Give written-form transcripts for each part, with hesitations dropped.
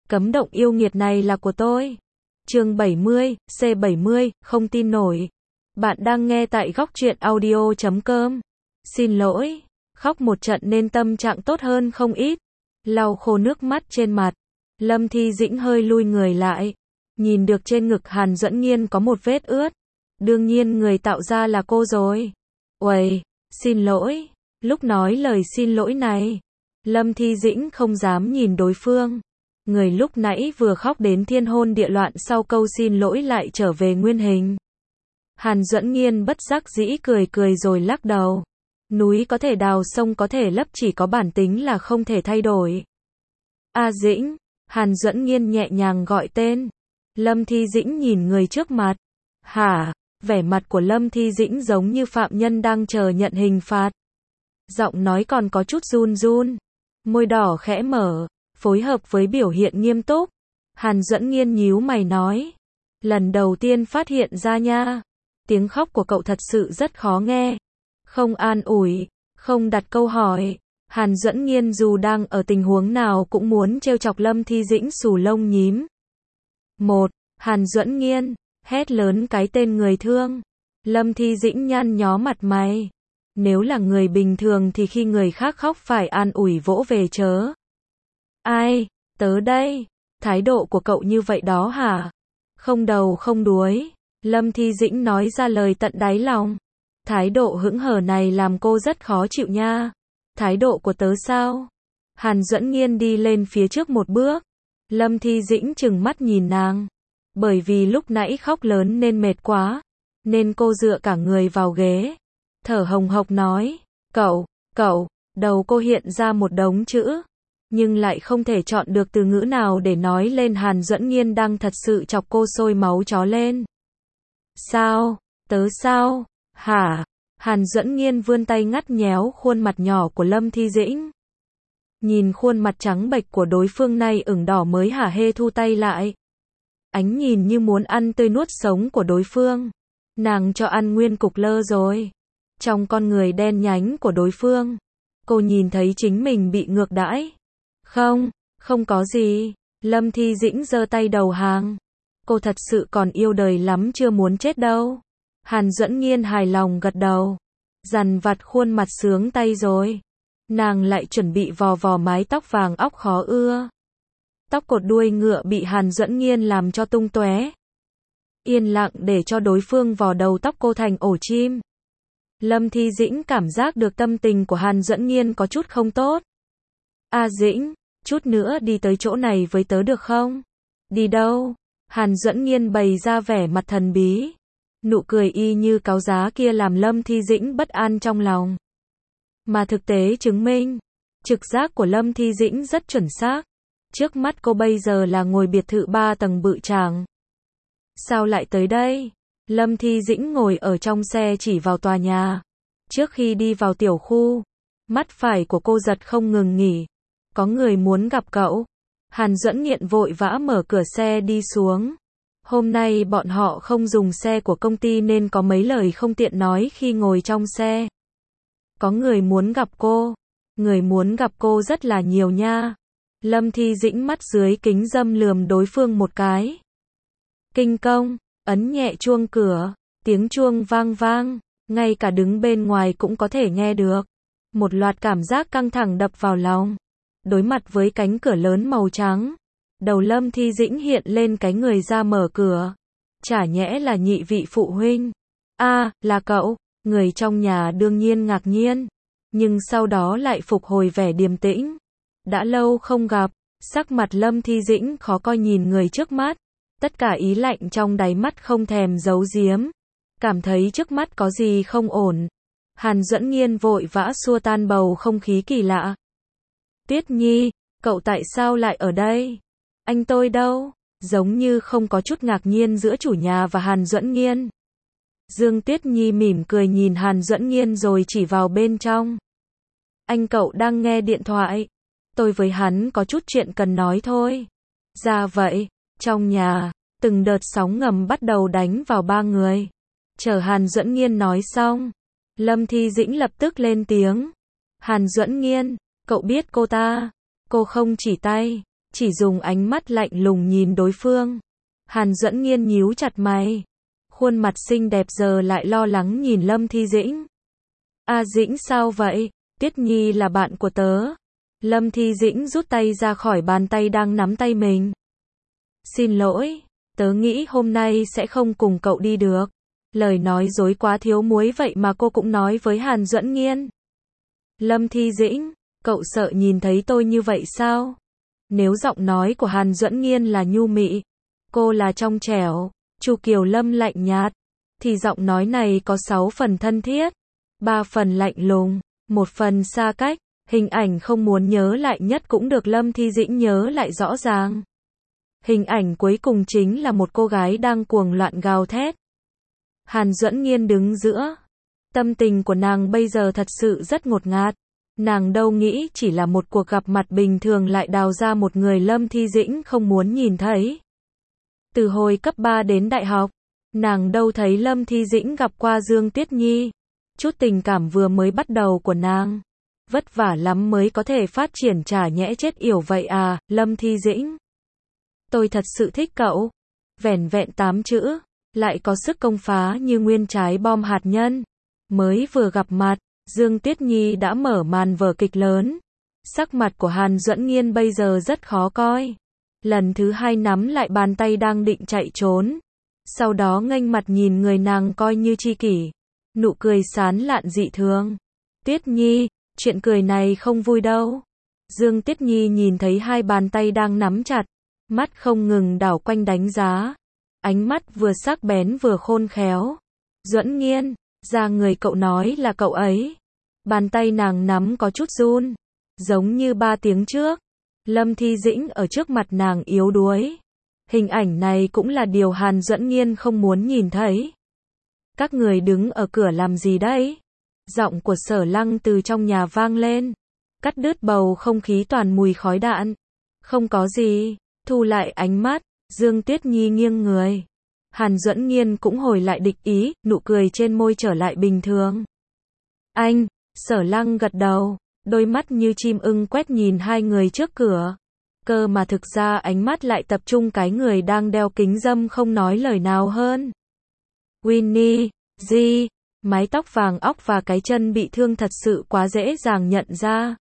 Cấm động yêu nghiệt này là của tôi. Chương 70, C70, không tin nổi. Bạn đang nghe tại góc truyện audio.com. Xin lỗi, khóc một trận nên tâm trạng tốt hơn không ít. Lau khô nước mắt trên mặt, Lâm Thi Dĩnh hơi lui người lại. Nhìn được trên ngực Hàn Duẫn Nghiên có một vết ướt. Đương nhiên người tạo ra là cô rồi. Uầy, xin lỗi. Lúc nói lời xin lỗi này, Lâm Thi Dĩnh không dám nhìn đối phương. Người lúc nãy vừa khóc đến thiên hôn địa loạn sau câu xin lỗi lại trở về nguyên hình. Hàn Duẫn Nghiên bất đắc dĩ cười cười rồi lắc đầu. Núi có thể đào, sông có thể lấp, chỉ có bản tính là không thể thay đổi. A Dĩnh, Hàn Duẫn Nghiên nhẹ nhàng gọi tên. Lâm Thi Dĩnh nhìn người trước mặt. Hả? Vẻ mặt của Lâm Thi Dĩnh giống như phạm nhân đang chờ nhận hình phạt. Giọng nói còn có chút run run. Môi đỏ khẽ mở, phối hợp với biểu hiện nghiêm túc. Hàn Duẫn Nghiên nhíu mày nói. Lần đầu tiên phát hiện ra nha. Tiếng khóc của cậu thật sự rất khó nghe. Không an ủi, không đặt câu hỏi. Hàn Duẫn Nghiên dù đang ở tình huống nào cũng muốn trêu chọc Lâm Thi Dĩnh xù lông nhím. Hàn Duẫn Nghiên, hét lớn cái tên người thương. Lâm Thi Dĩnh nhăn nhó mặt mày. Nếu là người bình thường thì khi người khác khóc phải an ủi vỗ về chớ. Ai, tớ đây, thái độ của cậu như vậy đó hả? Không đầu không đuối. Lâm Thi Dĩnh nói ra lời tận đáy lòng. Thái độ hững hờ này làm cô rất khó chịu nha. Thái độ của tớ sao? Hàn Duẫn Nghiên đi lên phía trước một bước. Lâm Thi Dĩnh trừng mắt nhìn nàng. Bởi vì lúc nãy khóc lớn nên mệt quá, nên cô dựa cả người vào ghế. Thở hồng hộc nói. Cậu, đầu cô hiện ra một đống chữ. Nhưng lại không thể chọn được từ ngữ nào để nói lên Hàn Duẫn Nghiên đang thật sự chọc cô sôi máu chó lên. Sao? Tớ sao? Hả? Hàn Duẫn Nghiên vươn tay ngắt nhéo khuôn mặt nhỏ của Lâm Thi Dĩnh. Nhìn khuôn mặt trắng bệch của đối phương này ửng đỏ mới hả hê thu tay lại. Ánh nhìn như muốn ăn tươi nuốt sống của đối phương. Nàng cho ăn nguyên cục lơ rồi. Trong con người đen nhánh của đối phương, cô nhìn thấy chính mình bị ngược đãi. Không có gì. Lâm Thi Dĩnh giơ tay đầu hàng. Cô thật sự còn yêu đời lắm, chưa muốn chết đâu. Hàn Duẫn Nghiên hài lòng gật đầu. Dằn vặt khuôn mặt sướng tay rồi. Nàng lại chuẩn bị vò vò mái tóc vàng óc khó ưa. Tóc cột đuôi ngựa bị Hàn Duẫn Nghiên làm cho tung tóe. Yên lặng để cho đối phương vò đầu tóc cô thành ổ chim. Lâm Thi Dĩnh cảm giác được tâm tình của Hàn Duẫn Nghiên có chút không tốt. A Dĩnh, chút nữa đi tới chỗ này với tớ được không? Đi đâu? Hàn Duẫn Nghiên bày ra vẻ mặt thần bí. Nụ cười y như cáo giá kia làm Lâm Thi Dĩnh bất an trong lòng. Mà thực tế chứng minh, trực giác của Lâm Thi Dĩnh rất chuẩn xác. Trước mắt cô bây giờ là ngôi biệt thự 3 tầng bự tràng. Sao lại tới đây? Lâm Thi Dĩnh ngồi ở trong xe chỉ vào tòa nhà. Trước khi đi vào tiểu khu, mắt phải của cô giật không ngừng nghỉ. Có người muốn gặp cậu. Hàn Duẫn Nghiện vội vã mở cửa xe đi xuống. Hôm nay bọn họ không dùng xe của công ty nên có mấy lời không tiện nói khi ngồi trong xe. Có người muốn gặp cô. Người muốn gặp cô rất là nhiều nha. Lâm Thi Dĩnh mắt dưới kính dâm lườm đối phương một cái. Kinh công, ấn nhẹ chuông cửa. Tiếng chuông vang vang. Ngay cả đứng bên ngoài cũng có thể nghe được. Một loạt cảm giác căng thẳng đập vào lòng. Đối mặt với cánh cửa lớn màu trắng, đầu Lâm Thi Dĩnh hiện lên cái người ra mở cửa. Chả nhẽ là nhị vị phụ huynh? Là cậu. Người trong nhà đương nhiên ngạc nhiên, nhưng sau đó lại phục hồi vẻ điềm tĩnh. Đã lâu không gặp, sắc mặt Lâm Thi Dĩnh khó coi nhìn người trước mắt. Tất cả ý lạnh trong đáy mắt không thèm giấu giếm. Cảm thấy trước mắt có gì không ổn. Hàn Duẫn Nghiên vội vã xua tan bầu không khí kỳ lạ. Tuyết Nhi, cậu tại sao lại ở đây? Anh tôi đâu? Giống như không có chút ngạc nhiên giữa chủ nhà và Hàn Duẫn Nghiên. Dương Tuyết Nhi mỉm cười nhìn Hàn Duẫn Nghiên rồi chỉ vào bên trong. Anh cậu đang nghe điện thoại. Tôi với hắn có chút chuyện cần nói thôi. Ra vậy, trong nhà, từng đợt sóng ngầm bắt đầu đánh vào ba người. Chờ Hàn Duẫn Nghiên nói xong, Lâm Thi Dĩnh lập tức lên tiếng. Hàn Duẫn Nghiên, cậu biết cô ta? Cô không chỉ tay, chỉ dùng ánh mắt lạnh lùng nhìn đối phương. Hàn Duẫn Nghiên nhíu chặt mày. Khuôn mặt xinh đẹp giờ lại lo lắng nhìn Lâm Thi Dĩnh. A Dĩnh sao vậy? Tiết Nhi là bạn của tớ. Lâm Thi Dĩnh rút tay ra khỏi bàn tay đang nắm tay mình. Xin lỗi, tớ nghĩ hôm nay sẽ không cùng cậu đi được. Lời nói dối quá thiếu muối vậy mà cô cũng nói với Hàn Duẫn Nghiên. Lâm Thi Dĩnh, cậu sợ nhìn thấy tôi như vậy sao? Nếu giọng nói của Hàn Duẫn Nghiên là nhu mị, cô là trong trẻo, Chu Kiều Lâm lạnh nhạt, thì giọng nói này có 6 phần thân thiết, 3 phần lạnh lùng, 1 phần xa cách, hình ảnh không muốn nhớ lại nhất cũng được Lâm Thi Dĩnh nhớ lại rõ ràng. Hình ảnh cuối cùng chính là một cô gái đang cuồng loạn gào thét. Hàn Duẫn Nghiên đứng giữa. Tâm tình của nàng bây giờ thật sự rất ngột ngạt. Nàng đâu nghĩ chỉ là một cuộc gặp mặt bình thường lại đào ra một người Lâm Thi Dĩnh không muốn nhìn thấy. Từ hồi cấp 3 đến đại học, nàng đâu thấy Lâm Thi Dĩnh gặp qua Dương Tuyết Nhi. Chút tình cảm vừa mới bắt đầu của nàng. Vất vả lắm mới có thể phát triển chả nhẽ chết yểu vậy à, Lâm Thi Dĩnh. Tôi thật sự thích cậu. Vẻn vẹn 8 chữ, lại có sức công phá như nguyên trái bom hạt nhân. Mới vừa gặp mặt, Dương Tuyết Nhi đã mở màn vở kịch lớn. Sắc mặt của Hàn Duẫn Nghiên bây giờ rất khó coi. Lần thứ 2 nắm lại bàn tay đang định chạy trốn. Sau đó nghênh mặt nhìn người nàng coi như tri kỷ. Nụ cười sán lạn dị thường. Tuyết Nhi, chuyện cười này không vui đâu. Dương Tuyết Nhi nhìn thấy 2 bàn tay đang nắm chặt. Mắt không ngừng đảo quanh đánh giá. Ánh mắt vừa sắc bén vừa khôn khéo. Duẫn Nghiên, ra người cậu nói là cậu ấy. Bàn tay nàng nắm có chút run. Giống như 3 tiếng trước. Lâm Thi Dĩnh ở trước mặt nàng yếu đuối. Hình ảnh này cũng là điều Hàn Duẫn Nghiên không muốn nhìn thấy. Các người đứng ở cửa làm gì đấy? Giọng của Sở Lăng từ trong nhà vang lên. Cắt đứt bầu không khí toàn mùi khói đạn. Không có gì. Thu lại ánh mắt, Dương Tuyết Nhi nghiêng người. Hàn Duẫn Nghiên cũng hồi lại địch ý, nụ cười trên môi trở lại bình thường. Anh, Sở Lăng gật đầu, đôi mắt như chim ưng quét nhìn 2 người trước cửa. Cơ mà thực ra ánh mắt lại tập trung cái người đang đeo kính râm không nói lời nào hơn. Winnie, Di, mái tóc vàng óc và cái chân bị thương thật sự quá dễ dàng nhận ra.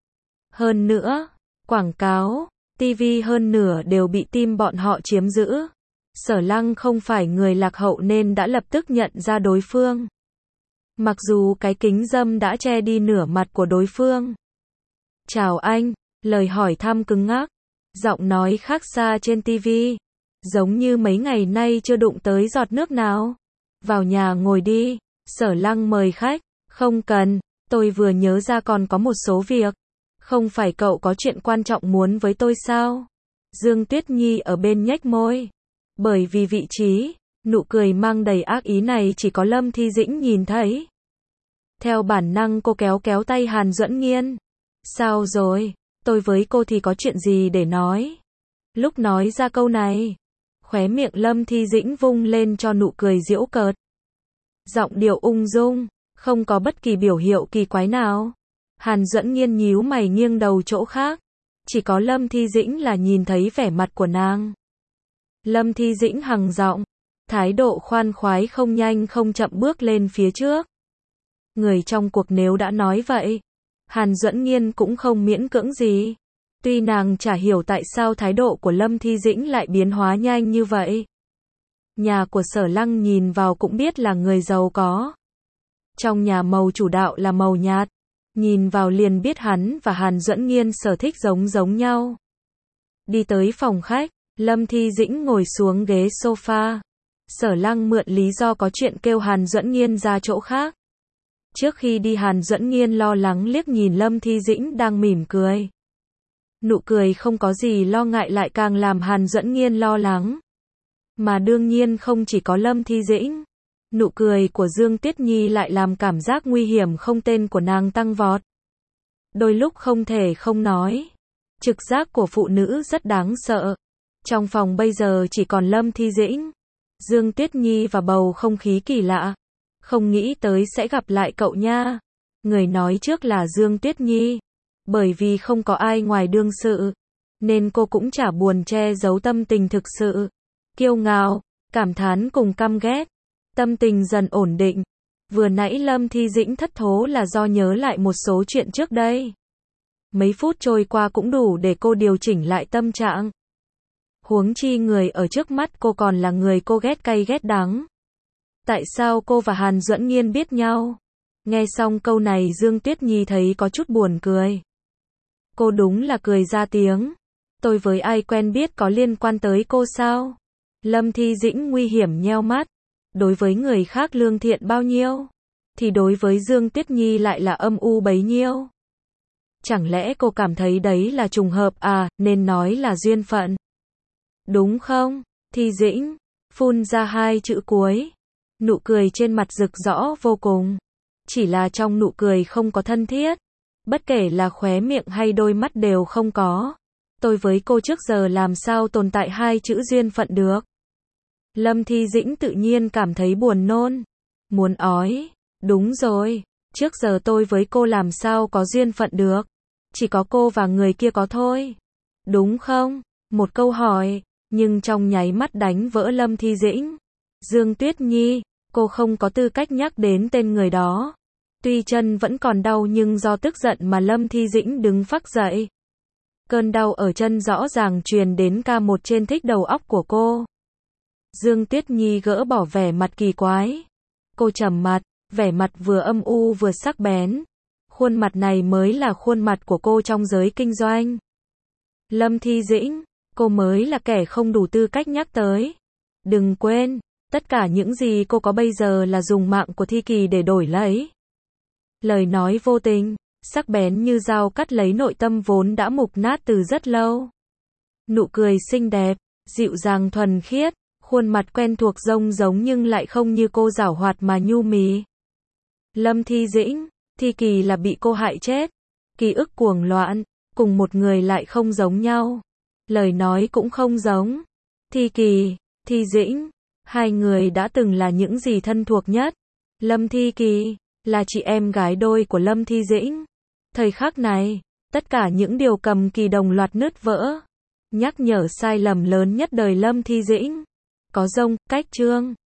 Hơn nữa, quảng cáo, TV hơn nửa đều bị team bọn họ chiếm giữ. Sở Lăng không phải người lạc hậu nên đã lập tức nhận ra đối phương. Mặc dù cái kính râm đã che đi nửa mặt của đối phương. Chào anh, lời hỏi thăm cứng ngắc. Giọng nói khác xa trên TV. Giống như mấy ngày nay chưa đụng tới giọt nước nào. Vào nhà ngồi đi. Sở Lăng mời khách. Không cần, tôi vừa nhớ ra còn có một số việc. Không phải cậu có chuyện quan trọng muốn với tôi sao? Dương Tuyết Nhi ở bên nhếch môi. Bởi vì vị trí, nụ cười mang đầy ác ý này chỉ có Lâm Thi Dĩnh nhìn thấy. Theo bản năng cô kéo kéo tay Hàn Duẫn Nghiên. Sao rồi? Tôi với cô thì có chuyện gì để nói? Lúc nói ra câu này, khóe miệng Lâm Thi Dĩnh vung lên cho nụ cười giễu cợt. Giọng điệu ung dung, không có bất kỳ biểu hiệu kỳ quái nào. Hàn Duẫn Nghiên nhíu mày nghiêng đầu chỗ khác. Chỉ có Lâm Thi Dĩnh là nhìn thấy vẻ mặt của nàng. Lâm Thi Dĩnh hằng giọng, thái độ khoan khoái không nhanh không chậm bước lên phía trước. Người trong cuộc nếu đã nói vậy, Hàn Duẫn Nghiên cũng không miễn cưỡng gì. Tuy nàng chả hiểu tại sao thái độ của Lâm Thi Dĩnh lại biến hóa nhanh như vậy. Nhà của Sở Lăng nhìn vào cũng biết là người giàu có. Trong nhà màu chủ đạo là màu nhạt. Nhìn vào liền biết hắn và Hàn Duẫn Nghiên sở thích giống nhau. Đi tới phòng khách, Lâm Thi Dĩnh ngồi xuống ghế sofa. Sở Lăng mượn lý do có chuyện kêu Hàn Duẫn Nghiên ra chỗ khác. Trước khi đi Hàn Duẫn Nghiên lo lắng liếc nhìn Lâm Thi Dĩnh đang mỉm cười. Nụ cười không có gì lo ngại lại càng làm Hàn Duẫn Nghiên lo lắng. Mà đương nhiên không chỉ có Lâm Thi Dĩnh. Nụ cười của Dương Tuyết Nhi lại làm cảm giác nguy hiểm không tên của nàng tăng vọt. Đôi lúc không thể không nói. Trực giác của phụ nữ rất đáng sợ. Trong phòng bây giờ chỉ còn Lâm Thi Dĩnh, Dương Tuyết Nhi và bầu không khí kỳ lạ. Không nghĩ tới sẽ gặp lại cậu nha. Người nói trước là Dương Tuyết Nhi. Bởi vì không có ai ngoài đương sự. nên cô cũng chả buồn che giấu tâm tình thực sự. Kiêu ngạo, cảm thán cùng căm ghét. Tâm tình dần ổn định. Vừa nãy Lâm Thi Dĩnh thất thố là do nhớ lại một số chuyện trước đây. Mấy phút trôi qua cũng đủ để cô điều chỉnh lại tâm trạng. Huống chi người ở trước mắt cô còn là người cô ghét cay ghét đắng. Tại sao cô và Hàn Duẫn Nghiên biết nhau? Nghe xong câu này Dương Tuyết Nhi thấy có chút buồn cười. Cô đúng là cười ra tiếng. Tôi với ai quen biết có liên quan tới cô sao? Lâm Thi Dĩnh nguy hiểm nheo mắt. Đối với người khác lương thiện bao nhiêu, thì đối với Dương Tuyết Nhi lại là âm u bấy nhiêu. Chẳng lẽ cô cảm thấy đấy là trùng hợp à, nên nói là duyên phận. Đúng không? Thi Dĩnh phun ra hai chữ cuối. Nụ cười trên mặt rực rõ vô cùng. Chỉ là trong nụ cười không có thân thiết. Bất kể là khóe miệng hay đôi mắt đều không có. Tôi với cô trước giờ làm sao tồn tại hai chữ duyên phận được. Lâm Thi Dĩnh tự nhiên cảm thấy buồn nôn. Muốn ói. Đúng rồi. Trước giờ tôi với cô làm sao có duyên phận được. Chỉ có cô và người kia có thôi. Đúng không? Một câu hỏi. Nhưng trong nháy mắt đánh vỡ Lâm Thi Dĩnh. Dương Tuyết Nhi, cô không có tư cách nhắc đến tên người đó. Tuy chân vẫn còn đau nhưng do tức giận mà Lâm Thi Dĩnh đứng phắc dậy. Cơn đau ở chân rõ ràng truyền đến ca một trên thích đầu óc của cô. Dương Tuyết Nhi gỡ bỏ vẻ mặt kỳ quái. Cô trầm mặt, vẻ mặt vừa âm u vừa sắc bén. Khuôn mặt này mới là khuôn mặt của cô trong giới kinh doanh. Lâm Thi Dĩnh, cô mới là kẻ không đủ tư cách nhắc tới. Đừng quên, tất cả những gì cô có bây giờ là dùng mạng của Thi Kỳ để đổi lấy. Lời nói vô tình, sắc bén như dao cắt lấy nội tâm vốn đã mục nát từ rất lâu. Nụ cười xinh đẹp, dịu dàng thuần khiết, khuôn mặt quen thuộc giống nhưng lại không như cô giảo hoạt mà nhu mì. Lâm Thi Dĩnh, Thi Kỳ là bị cô hại chết. Ký ức cuồng loạn, cùng một người lại không giống nhau. Lời nói cũng không giống. Thi Kỳ, Thi Dĩnh, hai người đã từng là những gì thân thuộc nhất. Lâm Thi Kỳ là chị em gái đôi của Lâm Thi Dĩnh. Thời khắc này, tất cả những điều cầm kỳ đồng loạt nứt vỡ. Nhắc nhở sai lầm lớn nhất đời Lâm Thi Dĩnh. Có rông, cách chương.